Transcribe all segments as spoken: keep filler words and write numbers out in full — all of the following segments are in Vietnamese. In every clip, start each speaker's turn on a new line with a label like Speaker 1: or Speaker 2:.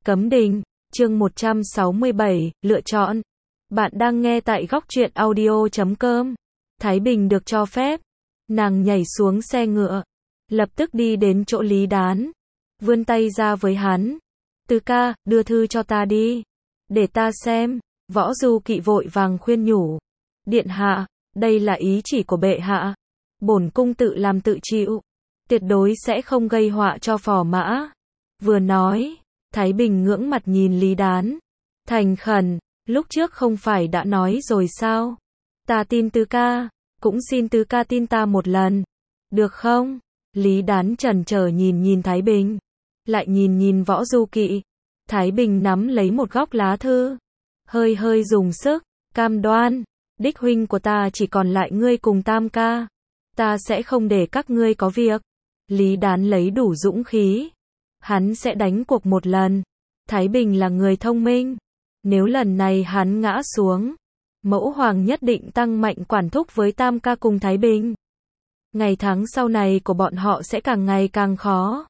Speaker 1: Cấm đình, chương một trăm sáu mươi bảy, lựa chọn. Bạn đang nghe tại góc truyện audio chấm com. Thái Bình được cho phép. Nàng nhảy xuống xe ngựa. Lập tức đi đến chỗ Lý Đán. Vươn tay ra với hắn. Từ ca, đưa thư cho ta đi. Để ta xem. Võ Du Kỵ vội vàng khuyên nhủ. Điện hạ, đây là ý chỉ của bệ hạ. Bổn cung tự làm tự chịu. Tuyệt đối sẽ không gây họa cho phò mã. Vừa nói, Thái Bình ngưỡng mặt nhìn Lý Đán. Thành khẩn, lúc trước không phải đã nói rồi sao? Ta tin tứ ca, cũng xin tứ ca tin ta một lần. Được không? Lý Đán chần chờ nhìn nhìn Thái Bình. Lại nhìn nhìn Võ Du Kỵ. Thái Bình nắm lấy một góc lá thư. Hơi hơi dùng sức, cam đoan. Đích huynh của ta chỉ còn lại ngươi cùng Tam ca. Ta sẽ không để các ngươi có việc. Lý Đán lấy đủ dũng khí. Hắn sẽ đánh cuộc một lần. Thái Bình là người thông minh. Nếu lần này hắn ngã xuống, Mẫu Hoàng nhất định tăng mạnh quản thúc với Tam ca cùng Thái Bình. Ngày tháng sau này của bọn họ sẽ càng ngày càng khó.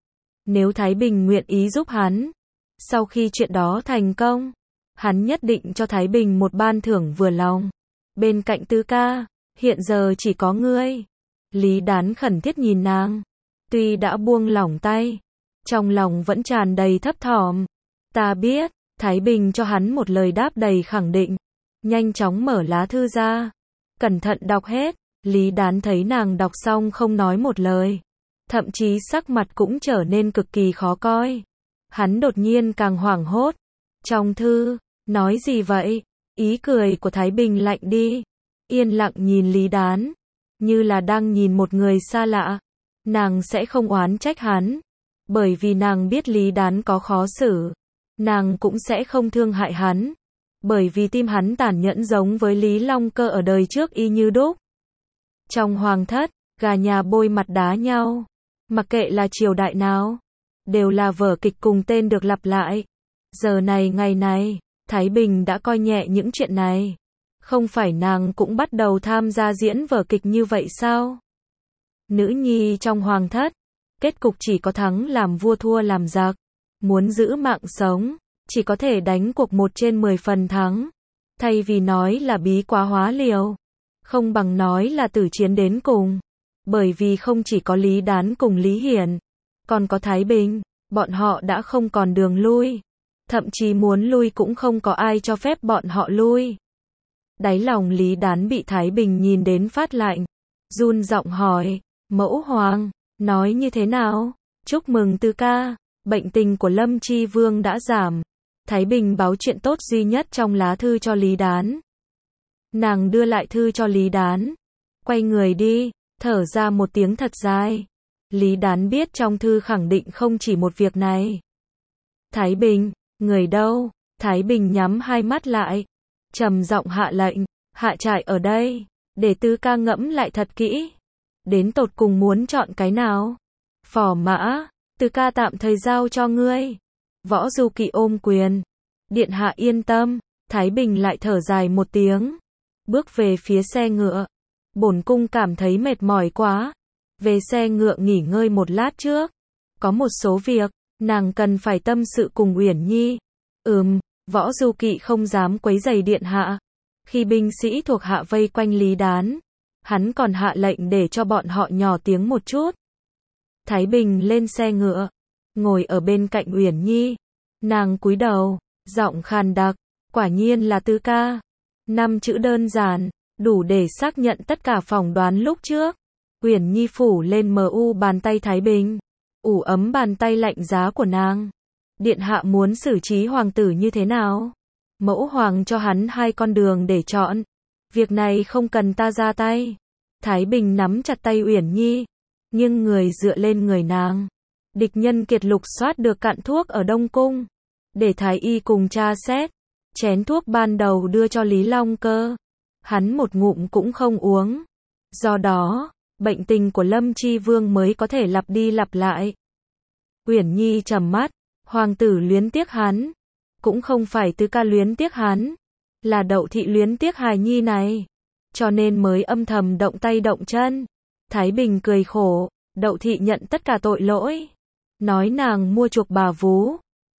Speaker 1: Nếu Thái Bình nguyện ý giúp hắn, sau khi chuyện đó thành công, hắn nhất định cho Thái Bình một ban thưởng vừa lòng. Bên cạnh tứ ca, hiện giờ chỉ có ngươi. Lý Đán khẩn thiết nhìn nàng. Tuy đã buông lỏng tay, trong lòng vẫn tràn đầy thấp thỏm. Ta biết, Thái Bình cho hắn một lời đáp đầy khẳng định. Nhanh chóng mở lá thư ra. Cẩn thận đọc hết. Lý Đán thấy nàng đọc xong không nói một lời. Thậm chí sắc mặt cũng trở nên cực kỳ khó coi. Hắn đột nhiên càng hoảng hốt. Trong thư, nói gì vậy? Ý cười của Thái Bình lạnh đi. Yên lặng nhìn Lý Đán. Như là đang nhìn một người xa lạ. Nàng sẽ không oán trách hắn. Bởi vì nàng biết Lý Đán có khó xử. Nàng cũng sẽ không thương hại hắn. Bởi vì tim hắn tàn nhẫn giống với Lý Long Cơ ở đời trước y như đúc. Trong hoàng thất, gà nhà bôi mặt đá nhau. Mặc kệ là triều đại nào, đều là vở kịch cùng tên được lặp lại. Giờ này ngày này, Thái Bình đã coi nhẹ những chuyện này. Không phải nàng cũng bắt đầu tham gia diễn vở kịch như vậy sao? Nữ nhi trong hoàng thất, kết cục chỉ có thắng làm vua thua làm giặc. Muốn giữ mạng sống, chỉ có thể đánh cuộc một trên mười phần thắng. Thay vì nói là bí quá hóa liều, không bằng nói là tử chiến đến cùng. Bởi vì không chỉ có Lý Đán cùng Lý Hiển, còn có Thái Bình, bọn họ đã không còn đường lui. Thậm chí muốn lui cũng không có ai cho phép bọn họ lui. Đáy lòng Lý Đán bị Thái Bình nhìn đến phát lạnh. Run giọng hỏi, Mẫu Hoàng, nói như thế nào? Chúc mừng tứ ca, bệnh tình của Lâm Chi Vương đã giảm. Thái Bình báo chuyện tốt duy nhất trong lá thư cho Lý Đán. Nàng đưa lại thư cho Lý Đán. Quay người đi, thở ra một tiếng thật dài. Lý Đán biết trong thư khẳng định không chỉ một việc này. Thái Bình, người đâu? Thái Bình nhắm hai mắt lại. Trầm giọng hạ lệnh, hạ trại ở đây. Để tứ ca ngẫm lại thật kỹ. Đến tột cùng muốn chọn cái nào? Phò mã, tứ ca tạm thời giao cho ngươi. Võ Du Kỵ ôm quyền. Điện hạ yên tâm. Thái Bình lại thở dài một tiếng. Bước về phía xe ngựa. Bổn cung cảm thấy mệt mỏi quá. Về xe ngựa nghỉ ngơi một lát trước. Có một số việc, nàng cần phải tâm sự cùng Uyển Nhi. Ừm, Võ Du Kỵ không dám quấy rầy điện hạ. Khi binh sĩ thuộc hạ vây quanh Lý Đán, hắn còn hạ lệnh để cho bọn họ nhỏ tiếng một chút. Thái Bình lên xe ngựa, ngồi ở bên cạnh Uyển Nhi. Nàng cúi đầu, giọng khàn đặc, quả nhiên là tứ ca. Năm chữ đơn giản, đủ để xác nhận tất cả phỏng đoán lúc trước. Uyển Nhi phủ lên mờ u bàn tay Thái Bình, ủ ấm bàn tay lạnh giá của nàng. Điện hạ muốn xử trí hoàng tử như thế nào? Mẫu Hoàng cho hắn hai con đường để chọn. Việc này không cần ta ra tay. Thái Bình nắm chặt tay Uyển Nhi, nhưng người dựa lên người nàng. Địch nhân kiệt lục soát được cạn thuốc ở Đông Cung. Để Thái Y cùng tra xét. Chén thuốc ban đầu đưa cho Lý Long Cơ. Hắn một ngụm cũng không uống. Do đó, bệnh tình của Lâm Chi Vương mới có thể lặp đi lặp lại. Uyển Nhi trầm mắt. Hoàng tử luyến tiếc hắn. Cũng không phải tứ ca luyến tiếc hắn. Là Đậu thị luyến tiếc hài nhi này. Cho nên mới âm thầm động tay động chân. Thái Bình cười khổ. Đậu thị nhận tất cả tội lỗi. Nói nàng mua chuộc bà vú.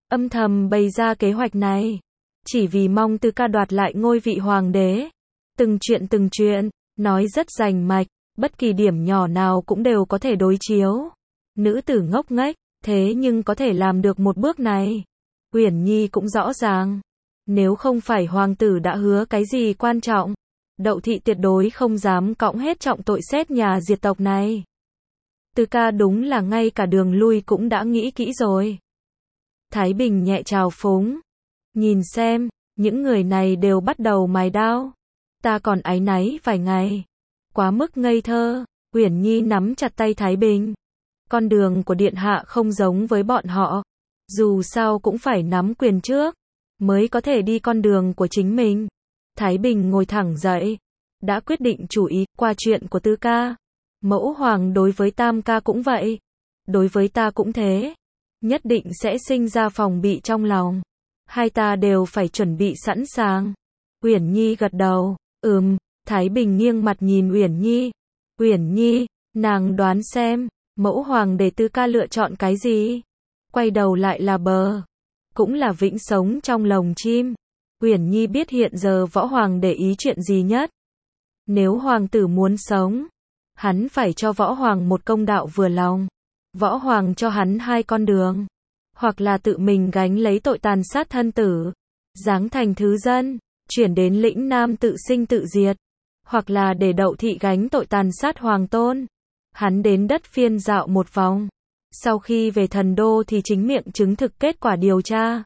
Speaker 1: âm thầm bày ra kế hoạch này, chỉ vì mong Tư Ca đoạt lại ngôi vị hoàng đế. Từng chuyện từng chuyện, nói rất rành mạch, bất kỳ điểm nhỏ nào cũng đều có thể đối chiếu. Nữ tử ngốc nghếch, thế nhưng có thể làm được một bước này. Uyển Nhi cũng rõ ràng, nếu không phải hoàng tử đã hứa cái gì quan trọng, Đậu thị tuyệt đối không dám cõng hết trọng tội xét nhà diệt tộc này. Tư Ca đúng là ngay cả đường lui cũng đã nghĩ kỹ rồi. Thái Bình nhẹ trào phúng, nhìn xem, những người này đều bắt đầu mài đao. Ta còn áy náy vài ngày. Quá mức ngây thơ. Uyển Nhi nắm chặt tay Thái Bình. Con đường của điện hạ không giống với bọn họ. Dù sao cũng phải nắm quyền trước, mới có thể đi con đường của chính mình. Thái Bình ngồi thẳng dậy. Đã quyết định chủ ý, qua chuyện của Tư Ca. Mẫu hoàng đối với Tam Ca cũng vậy. Đối với ta cũng thế. Nhất định sẽ sinh ra phòng bị trong lòng. Hai ta đều phải chuẩn bị sẵn sàng. Uyển Nhi gật đầu. Ừm, Thái Bình nghiêng mặt nhìn Uyển Nhi. Uyển Nhi, nàng đoán xem, mẫu hoàng để Tư Ca lựa chọn cái gì? Quay đầu lại là bờ. Cũng là vĩnh sống trong lồng chim. Uyển Nhi biết hiện giờ võ hoàng để ý chuyện gì nhất. Nếu hoàng tử muốn sống, hắn phải cho võ hoàng một công đạo vừa lòng. Võ hoàng cho hắn hai con đường. Hoặc là tự mình gánh lấy tội tàn sát thân tử, giáng thành thứ dân, chuyển đến lĩnh Nam tự sinh tự diệt. Hoặc là để Đậu thị gánh tội tàn sát hoàng tôn. Hắn đến đất Phiên dạo một vòng. Sau khi về thần đô thì chính miệng chứng thực kết quả điều tra.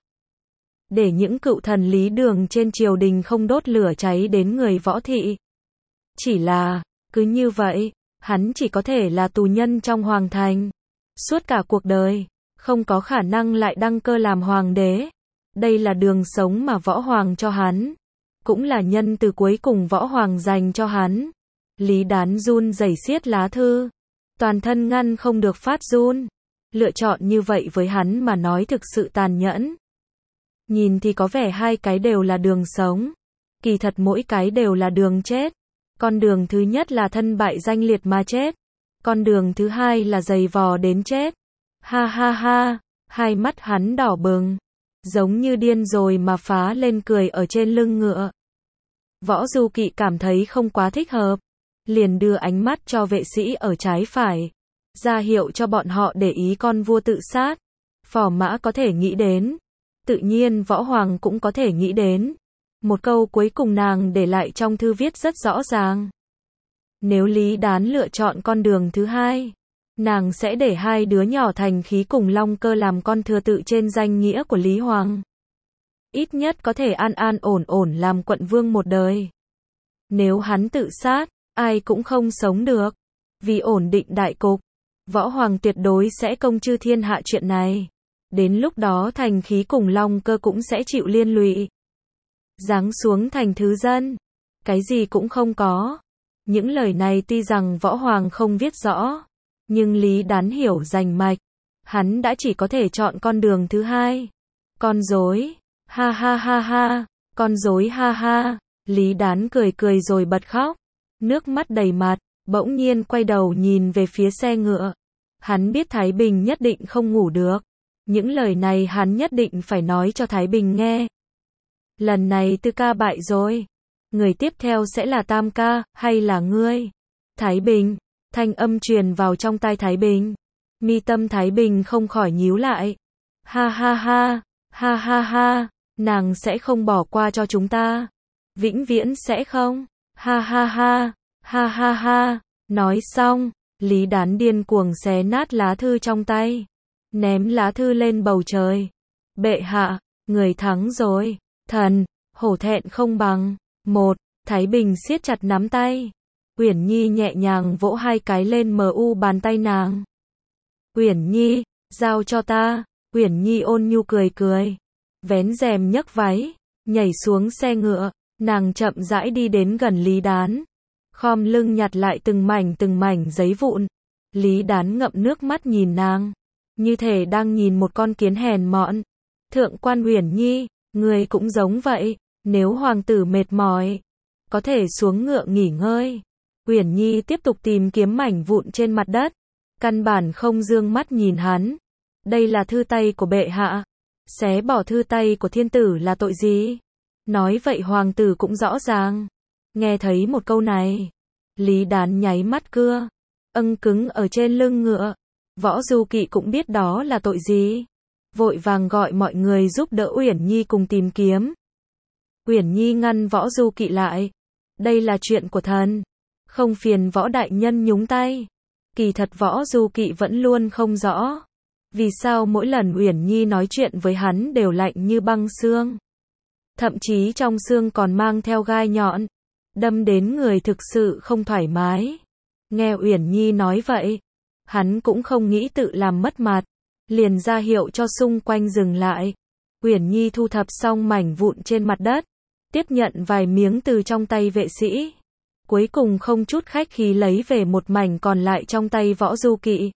Speaker 1: Để những cựu thần lý đường trên triều đình không đốt lửa cháy đến người võ thị. Chỉ là, cứ như vậy, hắn chỉ có thể là tù nhân trong hoàng thành. Suốt cả cuộc đời, không có khả năng lại đăng cơ làm hoàng đế. Đây là đường sống mà võ hoàng cho hắn. Cũng là nhân từ cuối cùng võ hoàng dành cho hắn. Lý Đán run rẩy siết lá thư. Toàn thân ngăn không được phát run. Lựa chọn như vậy với hắn mà nói thực sự tàn nhẫn. Nhìn thì có vẻ hai cái đều là đường sống. Kỳ thật mỗi cái đều là đường chết. Con đường thứ nhất là thân bại danh liệt mà chết. Con đường thứ hai là giày vò đến chết. Ha ha ha, hai mắt hắn đỏ bừng. Giống như điên rồi mà phá lên cười ở trên lưng ngựa. Võ Du Kỵ cảm thấy không quá thích hợp. Liền đưa ánh mắt cho vệ sĩ ở trái phải. Ra hiệu cho bọn họ để ý con vua tự sát. Phò mã có thể nghĩ đến. Tự nhiên võ hoàng cũng có thể nghĩ đến. Một câu cuối cùng nàng để lại trong thư viết rất rõ ràng. Nếu Lý Đán lựa chọn con đường thứ hai, nàng sẽ để hai đứa nhỏ Thành Khí cùng Long Cơ làm con thừa tự trên danh nghĩa của Lý Hoàng. Ít nhất có thể an an ổn ổn làm quận vương một đời. Nếu hắn tự sát, ai cũng không sống được. Vì ổn định đại cục, võ hoàng tuyệt đối sẽ công chư thiên hạ chuyện này. Đến lúc đó Thành Khí cùng Long Cơ cũng sẽ chịu liên lụy. Giáng xuống thành thứ dân, cái gì cũng không có. Những lời này tuy rằng võ hoàng không viết rõ, nhưng Lý Đán hiểu rành mạch. Hắn đã chỉ có thể chọn con đường thứ hai. Con rối, ha ha ha ha, con rối ha ha. Lý Đán cười cười rồi bật khóc, nước mắt đầy mặt, bỗng nhiên quay đầu nhìn về phía xe ngựa. Hắn biết Thái Bình nhất định không ngủ được. Những lời này hắn nhất định phải nói cho Thái Bình nghe. Lần này Tư Ca bại rồi. Người tiếp theo sẽ là Tam Ca, hay là ngươi? Thái Bình, thanh âm truyền vào trong tai Thái Bình. Mi tâm Thái Bình không khỏi nhíu lại. Ha ha ha, ha ha ha, nàng sẽ không bỏ qua cho chúng ta. Vĩnh viễn sẽ không. Ha ha ha, ha ha ha. Nói xong, Lý Đán điên cuồng xé nát lá thư trong tay. Ném lá thư lên bầu trời. Bệ hạ, người thắng rồi. Thần, hổ thẹn không bằng. Một, Thái Bình siết chặt nắm tay. Uyển Nhi nhẹ nhàng vỗ hai cái lên mờ u bàn tay nàng. Uyển Nhi, giao cho ta. Uyển Nhi ôn nhu cười cười. Vén rèm nhấc váy, nhảy xuống xe ngựa. Nàng chậm rãi đi đến gần Lý Đán. Khom lưng nhặt lại từng mảnh từng mảnh giấy vụn. Lý Đán ngậm nước mắt nhìn nàng. Như thể đang nhìn một con kiến hèn mọn. Thượng quan Uyển Nhi, người cũng giống vậy. Nếu hoàng tử mệt mỏi, có thể xuống ngựa nghỉ ngơi. Uyển Nhi tiếp tục tìm kiếm mảnh vụn trên mặt đất. Căn bản không dương mắt nhìn hắn. Đây là thư tay của bệ hạ. Xé bỏ thư tay của thiên tử là tội gì? Nói vậy hoàng tử cũng rõ ràng. Nghe thấy một câu này, Lý Đán nháy mắt cưa, âng cứng ở trên lưng ngựa. Võ Du Kỵ cũng biết đó là tội gì. Vội vàng gọi mọi người giúp đỡ Uyển Nhi cùng tìm kiếm. Uyển Nhi ngăn Võ Du Kỵ lại. Đây là chuyện của thần. Không phiền Võ đại nhân nhúng tay. Kỳ thật Võ Du Kỵ vẫn luôn không rõ. Vì sao mỗi lần Uyển Nhi nói chuyện với hắn đều lạnh như băng xương. Thậm chí trong xương còn mang theo gai nhọn. Đâm đến người thực sự không thoải mái. Nghe Uyển Nhi nói vậy, hắn cũng không nghĩ tự làm mất mặt. Liền ra hiệu cho xung quanh dừng lại. Uyển Nhi thu thập xong mảnh vụn trên mặt đất. Tiếp nhận vài miếng từ trong tay vệ sĩ. Cuối cùng không chút khách khí lấy về một mảnh còn lại trong tay Võ Du Kỵ.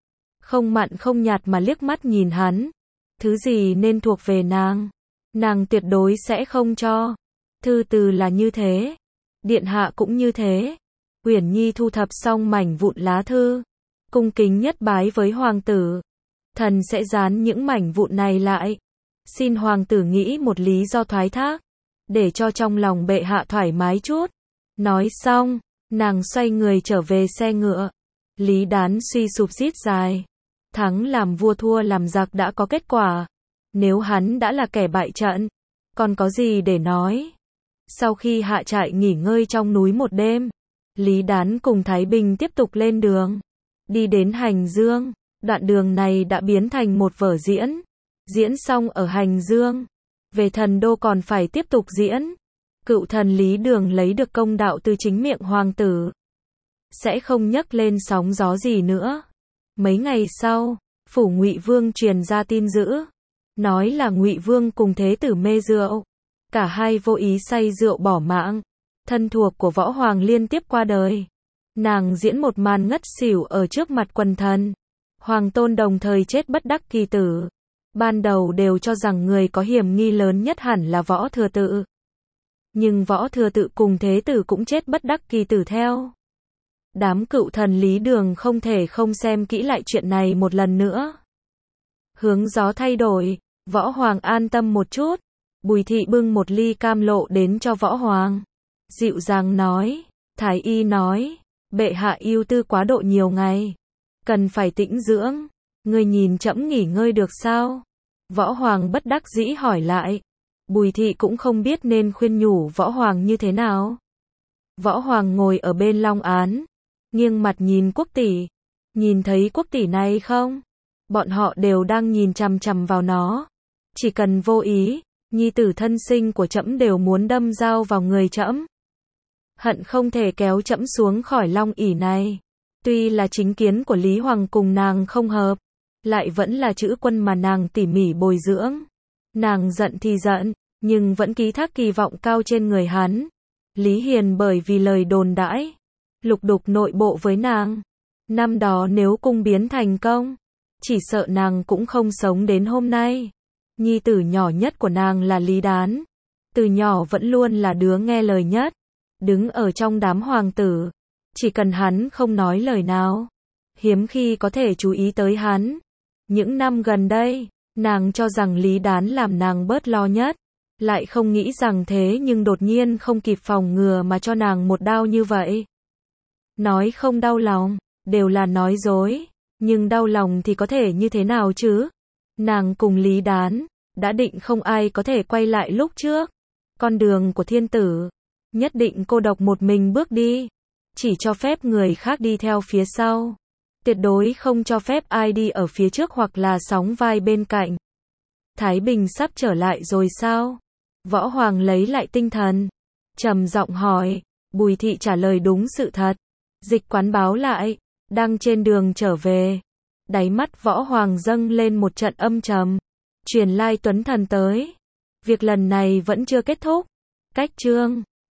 Speaker 1: Không mặn không nhạt mà liếc mắt nhìn hắn. Thứ gì nên thuộc về nàng, nàng tuyệt đối sẽ không cho. Thư từ là như thế. Điện hạ cũng như thế. Uyển Nhi thu thập xong mảnh vụn lá thư. Cung kính nhất bái với hoàng tử. Thần sẽ dán những mảnh vụn này lại. Xin hoàng tử nghĩ một lý do thoái thác. Để cho trong lòng bệ hạ thoải mái chút. Nói xong, nàng xoay người trở về xe ngựa. Lý Đán suy sụp rít dài. Thắng làm vua thua làm giặc đã có kết quả. Nếu hắn đã là kẻ bại trận, còn có gì để nói. Sau khi hạ trại nghỉ ngơi trong núi một đêm, Lý Đán cùng Thái Bình tiếp tục lên đường. Đi đến Hành Dương, đoạn đường này đã biến thành một vở diễn. Diễn xong ở Hành Dương, về thần đô còn phải tiếp tục diễn. Cựu thần Lý Đường lấy được công đạo từ chính miệng hoàng tử. Sẽ không nhắc lên sóng gió gì nữa. Mấy ngày sau, phủ Ngụy Vương truyền ra tin dữ. Nói là Ngụy Vương cùng thế tử mê rượu. Cả hai vô ý say rượu bỏ mạng. Thân thuộc của Võ Hoàng liên tiếp qua đời. Nàng diễn một màn ngất xỉu ở trước mặt quần thần. Hoàng tôn đồng thời chết bất đắc kỳ tử. Ban đầu đều cho rằng người có hiểm nghi lớn nhất hẳn là Võ Thừa Tự. Nhưng Võ Thừa Tự cùng thế tử cũng chết bất đắc kỳ tử theo. Đám cựu thần Lý Đường không thể không xem kỹ lại chuyện này một lần nữa. Hướng gió thay đổi, Võ Hoàng an tâm một chút. Bùi thị bưng một ly cam lộ đến cho Võ Hoàng. Dịu dàng nói, Thái y nói, bệ hạ ưu tư quá độ nhiều ngày. Cần phải tĩnh dưỡng, người nhìn trẫm nghỉ ngơi được sao? Võ Hoàng bất đắc dĩ hỏi lại. Bùi thị cũng không biết nên khuyên nhủ Võ Hoàng như thế nào. Võ Hoàng ngồi ở bên long án, nghiêng mặt nhìn quốc tỷ. Nhìn thấy quốc tỷ này không? Bọn họ đều đang nhìn chằm chằm vào nó. Chỉ cần vô ý, nhi tử thân sinh của trẫm đều muốn đâm dao vào người trẫm. Hận không thể kéo trẫm xuống khỏi long ỷ này. Tuy là chính kiến của Lý Hoàng cùng nàng không hợp, lại vẫn là chữ quân mà nàng tỉ mỉ bồi dưỡng. Nàng giận thì giận, nhưng vẫn ký thác kỳ vọng cao trên người hắn. Lý Hiền bởi vì lời đồn đãi, lục đục nội bộ với nàng. Năm đó nếu cung biến thành công, chỉ sợ nàng cũng không sống đến hôm nay. Nhi tử nhỏ nhất của nàng là Lý Đán. Từ nhỏ vẫn luôn là đứa nghe lời nhất. Đứng ở trong đám hoàng tử, chỉ cần hắn không nói lời nào, hiếm khi có thể chú ý tới hắn. Những năm gần đây, nàng cho rằng Lý Đán làm nàng bớt lo nhất. Lại không nghĩ rằng thế nhưng đột nhiên không kịp phòng ngừa mà cho nàng một đao như vậy. Nói không đau lòng, đều là nói dối. Nhưng đau lòng thì có thể như thế nào chứ? Nàng cùng Lý Đán, đã định không ai có thể quay lại lúc trước. Con đường của thiên tử, nhất định cô độc một mình bước đi. Chỉ cho phép người khác đi theo phía sau. Tuyệt đối không cho phép ai đi ở phía trước hoặc là sóng vai bên cạnh. Thái Bình sắp trở lại rồi sao? Võ Hoàng lấy lại tinh thần, trầm giọng hỏi. Bùi thị trả lời đúng sự thật. Dịch quán báo lại, đang trên đường trở về. Đáy mắt Võ Hoàng dâng lên một trận âm trầm. Truyền lai Tuấn Thần tới. Việc lần này vẫn chưa kết thúc. Cách chương